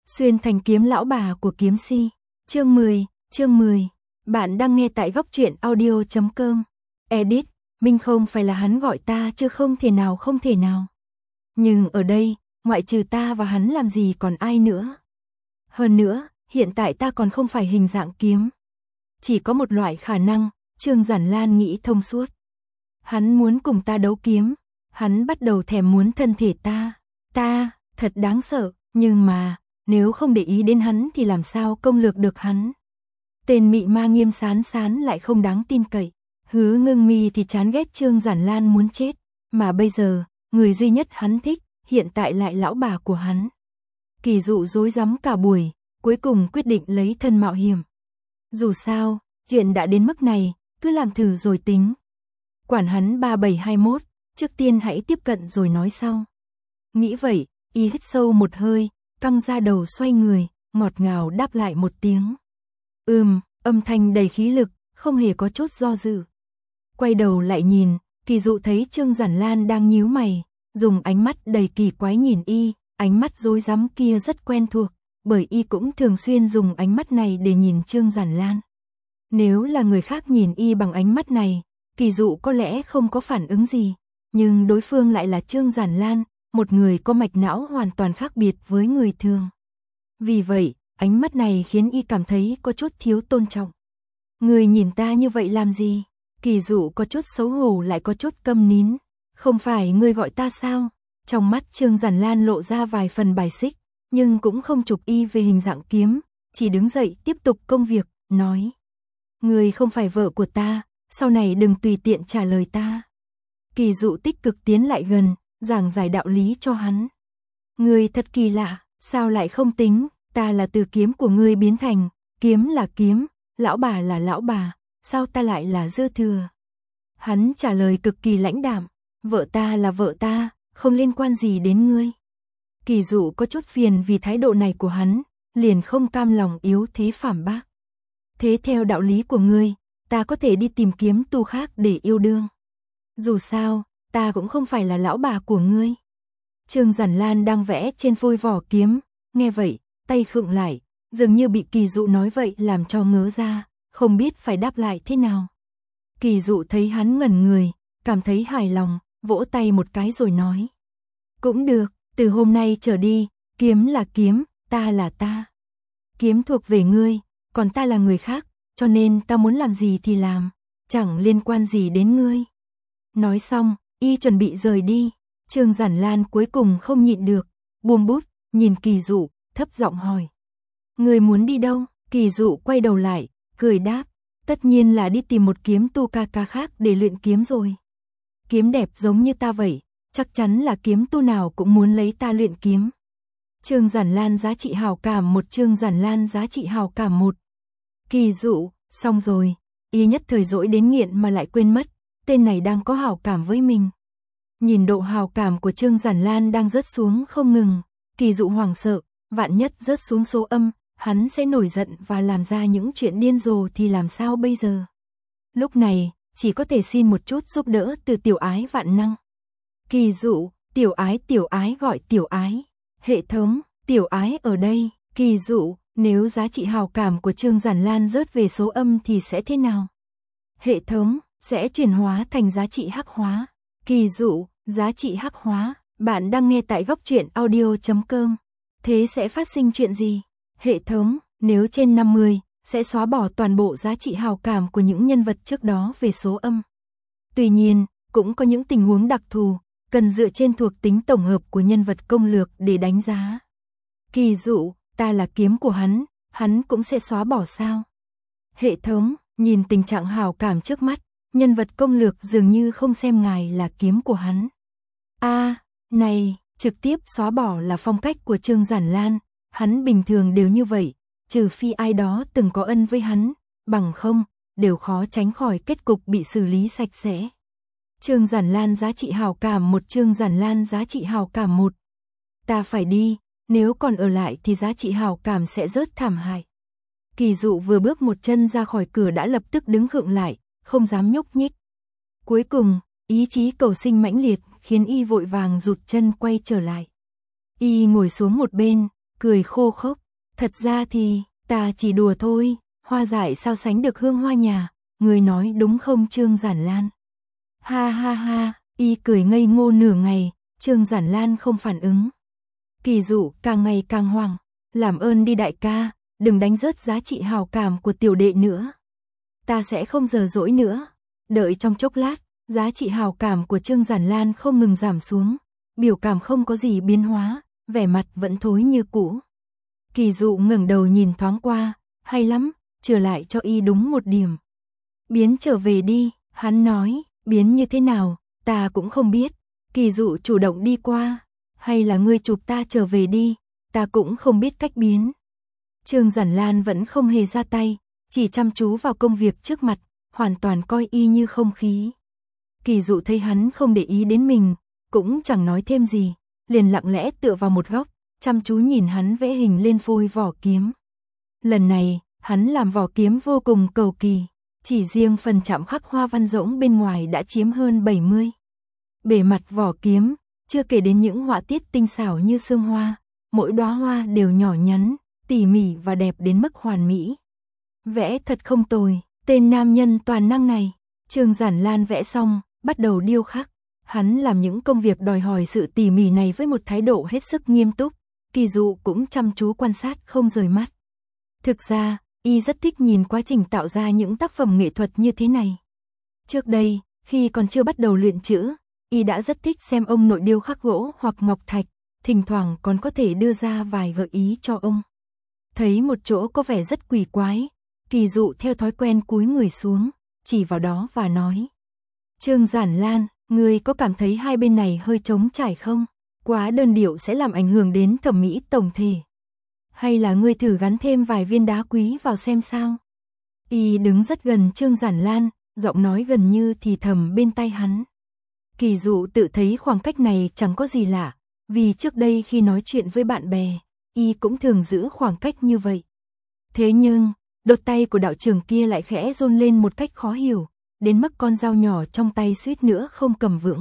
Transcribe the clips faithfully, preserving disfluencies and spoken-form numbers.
Xuyên thành kiếm lão bà của kiếm si. Chương mười, chương mười. Bạn đang nghe tại góc truyện audio chấm com. Edit, Minh không phải là hắn gọi ta chứ không thể nào không thể nào. Nhưng ở đây, ngoại trừ ta và hắn làm gì còn ai nữa. Hơn nữa, hiện tại ta còn không phải hình dạng kiếm. Chỉ có một loại khả năng, Trương Giản Lan nghĩ thông suốt. Hắn muốn cùng ta đấu kiếm, hắn bắt đầu thèm muốn thân thể ta. Ta, thật đáng sợ, nhưng mà, nếu không để ý đến hắn thì làm sao công lược được hắn. Tên mị ma Nghiêm Sán Sán lại không đáng tin cậy. Hứa Ngưng Mi thì chán ghét Trương Giản Lan muốn chết, mà bây giờ, người duy nhất hắn thích, hiện tại lại lão bà của hắn. Kỳ Dụ rối rắm cả buổi, cuối cùng quyết định lấy thân mạo hiểm. Dù sao, chuyện đã đến mức này, cứ làm thử rồi tính. Quản hắn ba bảy hai mốt, trước tiên hãy tiếp cận rồi nói sau. Nghĩ vậy, y hít sâu một hơi, căng ra đầu xoay người, ngọt ngào đáp lại một tiếng. Ừm, âm thanh đầy khí lực, không hề có chút do dự. Quay đầu lại nhìn, Kỳ Dụ thấy Trương Giản Lan đang nhíu mày, dùng ánh mắt đầy kỳ quái nhìn y, ánh mắt rối rắm kia rất quen thuộc, bởi y cũng thường xuyên dùng ánh mắt này để nhìn Trương Giản Lan. Nếu là người khác nhìn y bằng ánh mắt này, Kỳ Dụ có lẽ không có phản ứng gì, nhưng đối phương lại là Trương Giản Lan, một người có mạch não hoàn toàn khác biệt với người thường. Vì vậy, ánh mắt này khiến y cảm thấy có chút thiếu tôn trọng. Người nhìn ta như vậy làm gì? Kỳ Dụ có chút xấu hổ lại có chút câm nín. Không phải ngươi gọi ta sao? Trong mắt Trương Giản Lan lộ ra vài phần bài xích, nhưng cũng không chụp y về hình dạng kiếm, chỉ đứng dậy tiếp tục công việc, nói. Ngươi không phải vợ của ta, sau này đừng tùy tiện trả lời ta. Kỳ Dụ tích cực tiến lại gần, giảng giải đạo lý cho hắn. Ngươi thật kỳ lạ, sao lại không tính, ta là từ kiếm của ngươi biến thành, kiếm là kiếm, lão bà là lão bà, sao ta lại là dư thừa? Hắn trả lời cực kỳ lãnh đạm, vợ ta là vợ ta, không liên quan gì đến ngươi. Kỳ Dụ có chút phiền vì thái độ này của hắn, liền không cam lòng yếu thế phản bác. Thế theo đạo lý của ngươi, ta có thể đi tìm kiếm tu khác để yêu đương. Dù sao, ta cũng không phải là lão bà của ngươi. Trương Giản Lan đang vẽ trên phôi vỏ kiếm, nghe vậy, tay khựng lại, dường như bị Kỳ Dụ nói vậy làm cho ngớ ra, không biết phải đáp lại thế nào. Kỳ Dụ thấy hắn ngẩn người, cảm thấy hài lòng, vỗ tay một cái rồi nói. Cũng được, từ hôm nay trở đi, kiếm là kiếm, ta là ta. Kiếm thuộc về ngươi, còn ta là người khác, cho nên ta muốn làm gì thì làm, chẳng liên quan gì đến ngươi. Nói xong, y chuẩn bị rời đi, Trương Giản Lan cuối cùng không nhịn được, buông bút, nhìn Kỳ Dụ, thấp giọng hỏi. Ngươi muốn đi đâu? Kỳ Dụ quay đầu lại, cười đáp, tất nhiên là đi tìm một kiếm tu ca ca khác để luyện kiếm rồi. Kiếm đẹp giống như ta vậy, chắc chắn là kiếm tu nào cũng muốn lấy ta luyện kiếm. Trương Giản Lan giá trị hảo cảm một Trương Giản Lan giá trị hảo cảm một. Kỳ Dụ, xong rồi, y nhất thời dỗi đến nghiện mà lại quên mất, tên này đang có hảo cảm với mình. Nhìn độ hảo cảm của Trương Giản Lan đang rớt xuống không ngừng, Kỳ Dụ hoảng sợ, vạn nhất rớt xuống số âm, hắn sẽ nổi giận và làm ra những chuyện điên rồ thì làm sao bây giờ? Lúc này, chỉ có thể xin một chút giúp đỡ từ tiểu ái vạn năng. Kỳ Dụ, tiểu ái tiểu ái gọi tiểu ái. Hệ thống, tiểu ái ở đây. Kỳ Dụ, nếu giá trị hảo cảm của Trương Giản Lan rớt về số âm thì sẽ thế nào? Hệ thống, sẽ chuyển hóa thành giá trị hắc hóa. Kỳ Dụ, giá trị hắc hóa. Bạn đang nghe tại góc truyện audio chấm com. Thế sẽ phát sinh chuyện gì? Hệ thống, nếu trên năm mươi, sẽ xóa bỏ toàn bộ giá trị hảo cảm của những nhân vật trước đó về số âm. Tuy nhiên, cũng có những tình huống đặc thù, cần dựa trên thuộc tính tổng hợp của nhân vật công lược để đánh giá. Kỳ Dụ, ta là kiếm của hắn, hắn cũng sẽ xóa bỏ sao? Hệ thống, nhìn tình trạng hảo cảm trước mắt, nhân vật công lược dường như không xem ngài là kiếm của hắn. A, này, trực tiếp xóa bỏ là phong cách của Trương Giản Lan, hắn bình thường đều như vậy, trừ phi ai đó từng có ân với hắn, bằng không, đều khó tránh khỏi kết cục bị xử lý sạch sẽ. Trương Giản Lan giá trị hảo cảm một Trương Giản Lan giá trị hảo cảm một. Ta phải đi, nếu còn ở lại thì giá trị hảo cảm sẽ rớt thảm hại. Kỳ Dụ vừa bước một chân ra khỏi cửa đã lập tức đứng khựng lại, không dám nhúc nhích. Cuối cùng, ý chí cầu sinh mãnh liệt khiến y vội vàng rụt chân quay trở lại. Y ngồi xuống một bên, cười khô khốc. Thật ra thì, ta chỉ đùa thôi, hoa dại sao sánh được hương hoa nhà, người nói đúng không Trương Giản Lan? Ha ha ha, y cười ngây ngô nửa ngày, Trương Giản Lan không phản ứng. Kỳ Dụ càng ngày càng hoảng, làm ơn đi đại ca, đừng đánh rớt giá trị hào cảm của tiểu đệ nữa. Ta sẽ không giở dỗi nữa. Đợi trong chốc lát, giá trị hào cảm của Trương Giản Lan không ngừng giảm xuống, biểu cảm không có gì biến hóa, vẻ mặt vẫn thối như cũ. Kỳ Dụ ngẩng đầu nhìn thoáng qua, hay lắm, trở lại cho y đúng một điểm. Biến trở về đi, hắn nói, biến như thế nào, ta cũng không biết. Kỳ Dụ chủ động đi qua, hay là ngươi chụp ta trở về đi, ta cũng không biết cách biến. Trương Giản Lan vẫn không hề ra tay, chỉ chăm chú vào công việc trước mặt, hoàn toàn coi y như không khí. Kỳ Dụ thấy hắn không để ý đến mình, cũng chẳng nói thêm gì, liền lặng lẽ tựa vào một góc, chăm chú nhìn hắn vẽ hình lên phôi vỏ kiếm. Lần này, hắn làm vỏ kiếm vô cùng cầu kỳ, chỉ riêng phần chạm khắc hoa văn rỗng bên ngoài đã chiếm hơn bảy mươi. Bề mặt vỏ kiếm, chưa kể đến những họa tiết tinh xảo như sương hoa, mỗi đóa hoa đều nhỏ nhắn, tỉ mỉ và đẹp đến mức hoàn mỹ. Vẽ thật không tồi, tên nam nhân toàn năng này. Trương Giản Lan vẽ xong, bắt đầu điêu khắc. Hắn làm những công việc đòi hỏi sự tỉ mỉ này với một thái độ hết sức nghiêm túc, Kỳ Dụ cũng chăm chú quan sát không rời mắt. Thực ra, y rất thích nhìn quá trình tạo ra những tác phẩm nghệ thuật như thế này. Trước đây, khi còn chưa bắt đầu luyện chữ, y đã rất thích xem ông nội điêu khắc gỗ hoặc ngọc thạch, thỉnh thoảng còn có thể đưa ra vài gợi ý cho ông. Thấy một chỗ có vẻ rất quỷ quái, Kỳ Dụ theo thói quen cúi người xuống, chỉ vào đó và nói. Trương Giản Lan, ngươi có cảm thấy hai bên này hơi trống trải không? Quá đơn điệu sẽ làm ảnh hưởng đến thẩm mỹ tổng thể. Hay là ngươi thử gắn thêm vài viên đá quý vào xem sao? Y đứng rất gần Trương Giản Lan, giọng nói gần như thì thầm bên tai hắn. Kỳ Dụ tự thấy khoảng cách này chẳng có gì lạ, vì trước đây khi nói chuyện với bạn bè, y cũng thường giữ khoảng cách như vậy. Thế nhưng, đột tay của đạo trưởng kia lại khẽ run lên một cách khó hiểu, đến mức con dao nhỏ trong tay suýt nữa không cầm vững.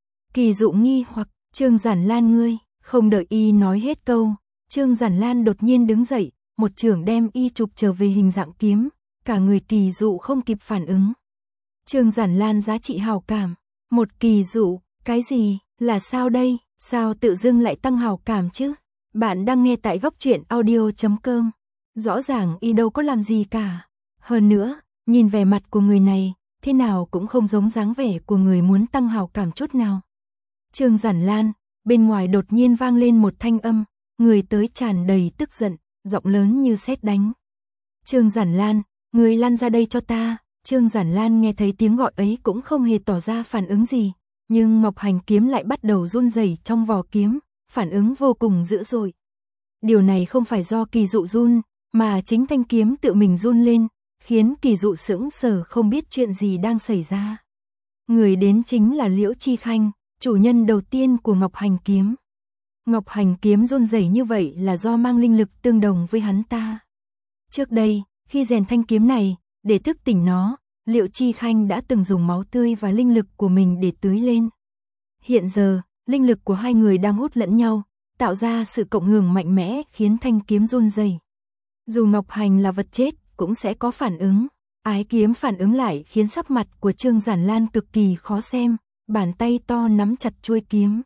Kỳ Dụ nghi hoặc, Trương Giản Lan ngươi, không đợi y nói hết câu, Trương Giản Lan đột nhiên đứng dậy, một chưởng đem y chụp trở về hình dạng kiếm, cả người Kỳ Dụ không kịp phản ứng. Trương Giản Lan giá trị hào cảm, một Kỳ Dụ, cái gì, là sao đây, sao tự dưng lại tăng hào cảm chứ? Bạn đang nghe tại góc truyện audio chấm com. Rõ ràng y đâu có làm gì cả. Hơn nữa, nhìn vẻ mặt của người này, thế nào cũng không giống dáng vẻ của người muốn tăng hào cảm chút nào. Trương Giản Lan, bên ngoài đột nhiên vang lên một thanh âm, người tới tràn đầy tức giận, giọng lớn như sét đánh. Trương Giản Lan, người lăn ra đây cho ta. Trương Giản Lan nghe thấy tiếng gọi ấy cũng không hề tỏ ra phản ứng gì, nhưng Ngọc Hành kiếm lại bắt đầu run rẩy trong vỏ kiếm, phản ứng vô cùng dữ dội. Điều này không phải do Kỳ Dụ run, mà chính thanh kiếm tự mình run lên, khiến Kỳ Dụ sững sờ không biết chuyện gì đang xảy ra. Người đến chính là Liễu Chi Khanh, chủ nhân đầu tiên của Ngọc Hành kiếm. Ngọc Hành kiếm run rẩy như vậy là do mang linh lực tương đồng với hắn ta. Trước đây, khi rèn thanh kiếm này, để thức tỉnh nó, Liễu Chi Khanh đã từng dùng máu tươi và linh lực của mình để tưới lên. Hiện giờ, linh lực của hai người đang hút lẫn nhau, tạo ra sự cộng hưởng mạnh mẽ khiến thanh kiếm run rẩy. Dù Ngọc Hành là vật chết, cũng sẽ có phản ứng. Ái kiếm phản ứng lại khiến sắc mặt của Trương Giản Lan cực kỳ khó xem, bàn tay to nắm chặt chuôi kiếm.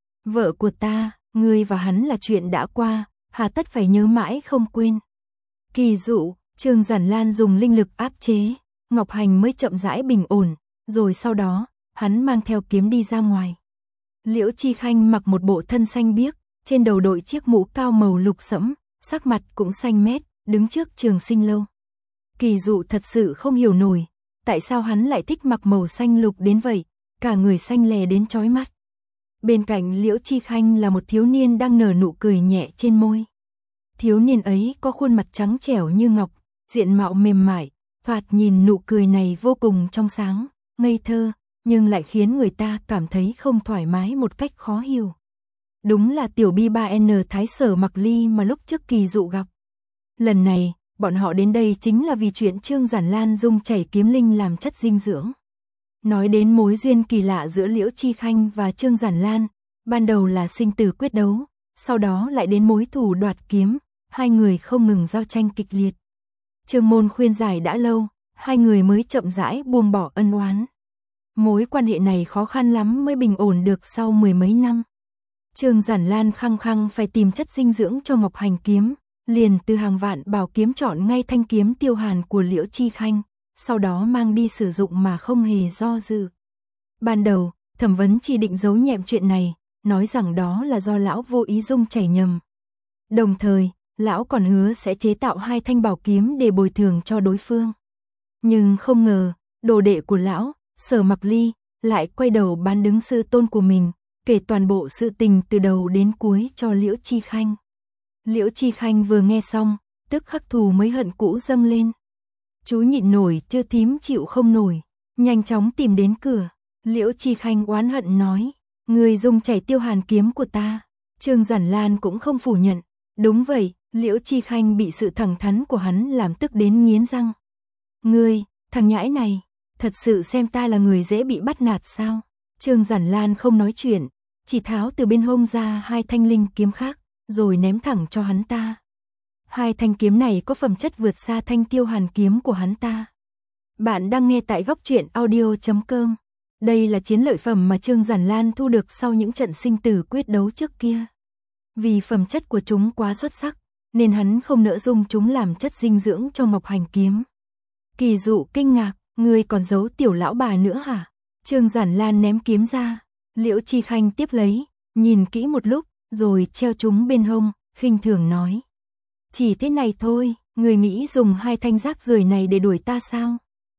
Vợ của ta, ngươi và hắn là chuyện đã qua, hà tất phải nhớ mãi không quên. Kỳ Dụ, Trương Giản Lan dùng linh lực áp chế, Ngọc Hành mới chậm rãi bình ổn, rồi sau đó, hắn mang theo kiếm đi ra ngoài. Liễu Chi Khanh mặc một bộ thân xanh biếc, trên đầu đội chiếc mũ cao màu lục sẫm, sắc mặt cũng xanh mét, đứng trước Trường Sinh Lâu. Kỳ Dụ thật sự không hiểu nổi, tại sao hắn lại thích mặc màu xanh lục đến vậy, cả người xanh lè đến chói mắt. Bên cạnh Liễu Chi Khanh là một thiếu niên đang nở nụ cười nhẹ trên môi. Thiếu niên ấy có khuôn mặt trắng trẻo như ngọc, diện mạo mềm mại, thoạt nhìn nụ cười này vô cùng trong sáng, ngây thơ, nhưng lại khiến người ta cảm thấy không thoải mái một cách khó hiểu. Đúng là tiểu bi ba N Thái Sở Mặc Ly mà lúc trước Kỳ Dụ gặp. Lần này, bọn họ đến đây chính là vì chuyện Trương Giản Lan dùng chảy kiếm linh làm chất dinh dưỡng. Nói đến mối duyên kỳ lạ giữa Liễu Chi Khanh và Trương Giản Lan, ban đầu là sinh tử quyết đấu, sau đó lại đến mối thù đoạt kiếm, hai người không ngừng giao tranh kịch liệt. Trương Môn khuyên giải đã lâu, hai người mới chậm rãi buông bỏ ân oán. Mối quan hệ này khó khăn lắm mới bình ổn được sau mười mấy năm. Trương Giản Lan khăng khăng phải tìm chất dinh dưỡng cho Ngọc Hành kiếm, liền từ hàng vạn bảo kiếm chọn ngay thanh kiếm Tiêu Hàn của Liễu Chi Khanh, sau đó mang đi sử dụng mà không hề do dự. Ban đầu, Thẩm Vấn chỉ định giấu nhẹm chuyện này, nói rằng đó là do lão vô ý dung chảy nhầm. Đồng thời, lão còn hứa sẽ chế tạo hai thanh bảo kiếm để bồi thường cho đối phương. Nhưng không ngờ, đồ đệ của lão, Sở Mặc Ly, lại quay đầu bán đứng sư tôn của mình, kể toàn bộ sự tình từ đầu đến cuối cho Liễu Chi Khanh. Liễu Chi Khanh vừa nghe xong, tức khắc thù mới hận cũ dâng lên. Chú nhịn nổi chưa thím chịu không nổi, nhanh chóng tìm đến cửa. Liễu Chi Khanh oán hận nói, người dùng chảy Tiêu Hàn kiếm của ta. Trương Giản Lan cũng không phủ nhận. Đúng vậy, Liễu Chi Khanh bị sự thẳng thắn của hắn làm tức đến nghiến răng. Ngươi, thằng nhãi này, thật sự xem ta là người dễ bị bắt nạt sao? Trương Giản Lan không nói chuyện, chỉ tháo từ bên hông ra hai thanh linh kiếm khác, rồi ném thẳng cho hắn ta. Hai thanh kiếm này có phẩm chất vượt xa thanh Tiêu Hàn kiếm của hắn ta. Bạn đang nghe tại góc truyện audio chấm com. Đây là chiến lợi phẩm mà Trương Giản Lan thu được sau những trận sinh tử quyết đấu trước kia. Vì phẩm chất của chúng quá xuất sắc, nên hắn không nỡ dùng chúng làm chất dinh dưỡng cho Ngọc Hành kiếm. Kỳ Dụ kinh ngạc, ngươi còn giấu tiểu lão bà nữa hả? Trương Giản Lan ném kiếm ra, Liễu Chi Khanh tiếp lấy, nhìn kỹ một lúc, rồi treo chúng bên hông, khinh thường nói. Chỉ thế này thôi, ngươi nghĩ dùng hai thanh rác rưởi này để đuổi ta sao?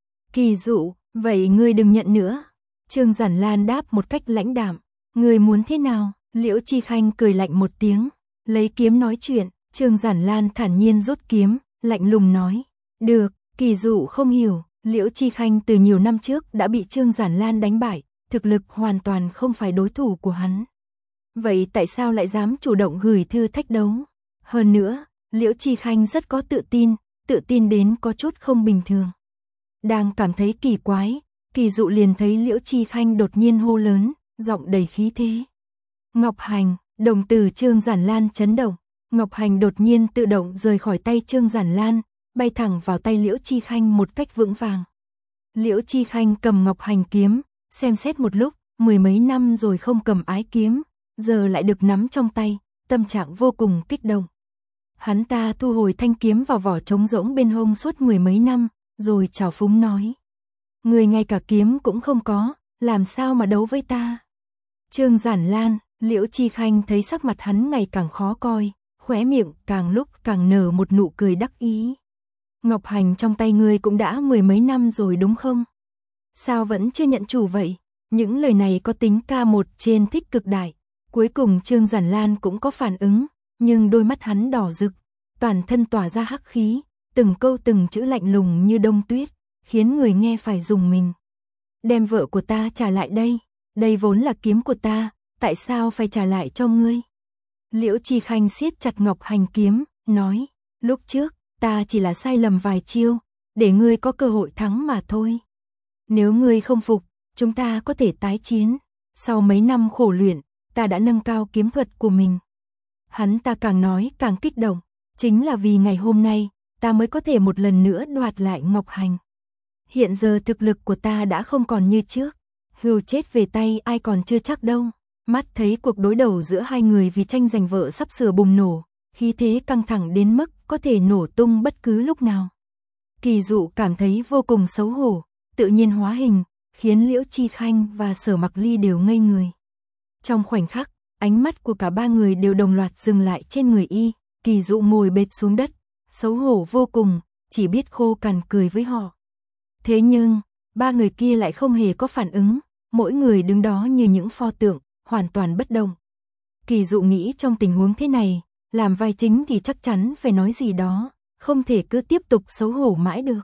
Kỳ Dụ, vậy ngươi đừng nhận nữa. Trương Giản Lan đáp một cách lãnh đạm, ngươi muốn thế nào? Liễu Chi Khanh cười lạnh một tiếng, lấy kiếm nói chuyện. Trương Giản Lan thản nhiên rút kiếm, lạnh lùng nói. Được, Kỳ Dụ không hiểu, Liễu Chi Khanh từ nhiều năm trước đã bị Trương Giản Lan đánh bại, thực lực hoàn toàn không phải đối thủ của hắn. Vậy tại sao lại dám chủ động gửi thư thách đấu? Hơn nữa, Liễu Chi Khanh rất có tự tin, tự tin đến có chút không bình thường. Đang cảm thấy kỳ quái, Kỳ Dụ liền thấy Liễu Chi Khanh đột nhiên hô lớn, giọng đầy khí thế. Ngọc Hành, đồng tử Trương Giản Lan chấn động. Ngọc Hành đột nhiên tự động rời khỏi tay Trương Giản Lan, bay thẳng vào tay Liễu Chi Khanh một cách vững vàng. Liễu Chi Khanh cầm Ngọc Hành kiếm, xem xét một lúc, mười mấy năm rồi không cầm ái kiếm, giờ lại được nắm trong tay, tâm trạng vô cùng kích động. Hắn ta thu hồi thanh kiếm vào vỏ trống rỗng bên hông suốt mười mấy năm, rồi chào phúng nói. Người ngay cả kiếm cũng không có, làm sao mà đấu với ta? Trương Giản Lan, Liễu Chi Khanh thấy sắc mặt hắn ngày càng khó coi, khóe miệng càng lúc càng nở một nụ cười đắc ý. Ngọc Hành trong tay ngươi cũng đã mười mấy năm rồi đúng không? Sao vẫn chưa nhận chủ vậy? Những lời này có tính ca một trên thích cực đại. Cuối cùng Trương Giản Lan cũng có phản ứng, nhưng đôi mắt hắn đỏ rực, toàn thân tỏa ra hắc khí, từng câu từng chữ lạnh lùng như đông tuyết, khiến người nghe phải rùng mình. Đem vợ của ta trả lại đây, đây vốn là kiếm của ta, tại sao phải trả lại cho ngươi? Liễu Chi Khanh siết chặt Ngọc Hành kiếm, nói, lúc trước, ta chỉ là sai lầm vài chiêu, để ngươi có cơ hội thắng mà thôi. Nếu ngươi không phục, chúng ta có thể tái chiến. Sau mấy năm khổ luyện, ta đã nâng cao kiếm thuật của mình. Hắn ta càng nói càng kích động, chính là vì ngày hôm nay, ta mới có thể một lần nữa đoạt lại Ngọc Hành. Hiện giờ thực lực của ta đã không còn như trước, hưu chết về tay ai còn chưa chắc đâu. Mắt thấy cuộc đối đầu giữa hai người vì tranh giành vợ sắp sửa bùng nổ, khí thế căng thẳng đến mức có thể nổ tung bất cứ lúc nào. Kỳ Dụ cảm thấy vô cùng xấu hổ, tự nhiên hóa hình, khiến Liễu Chi Khanh và Sở Mặc Ly đều ngây người. Trong khoảnh khắc, ánh mắt của cả ba người đều đồng loạt dừng lại trên người y, Kỳ Dụ ngồi bệt xuống đất, xấu hổ vô cùng, chỉ biết khô cằn cười với họ. Thế nhưng, ba người kia lại không hề có phản ứng, mỗi người đứng đó như những pho tượng, hoàn toàn bất động. Kỳ Dụ nghĩ trong tình huống thế này, làm vai chính thì chắc chắn phải nói gì đó, không thể cứ tiếp tục xấu hổ mãi được.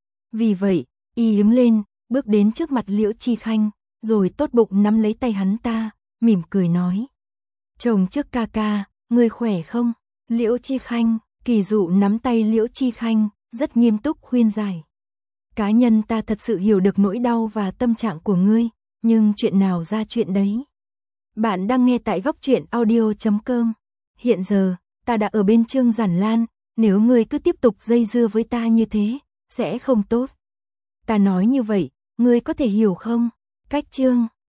Vì vậy, y đứng lên, bước đến trước mặt Liễu Chi Khanh, rồi tốt bụng nắm lấy tay hắn ta, mỉm cười nói. Chồng trước ca ca, ngươi khỏe không? Liễu Chi Khanh, Kỳ Dụ nắm tay Liễu Chi Khanh, rất nghiêm túc khuyên giải. Cá nhân ta thật sự hiểu được nỗi đau và tâm trạng của ngươi, nhưng chuyện nào ra chuyện đấy. Bạn đang nghe tại góc truyện audio chấm com. Hiện giờ, ta đã ở bên Trương Giản Lan, nếu ngươi cứ tiếp tục dây dưa với ta như thế, sẽ không tốt. Ta nói như vậy, ngươi có thể hiểu không? Cách Trương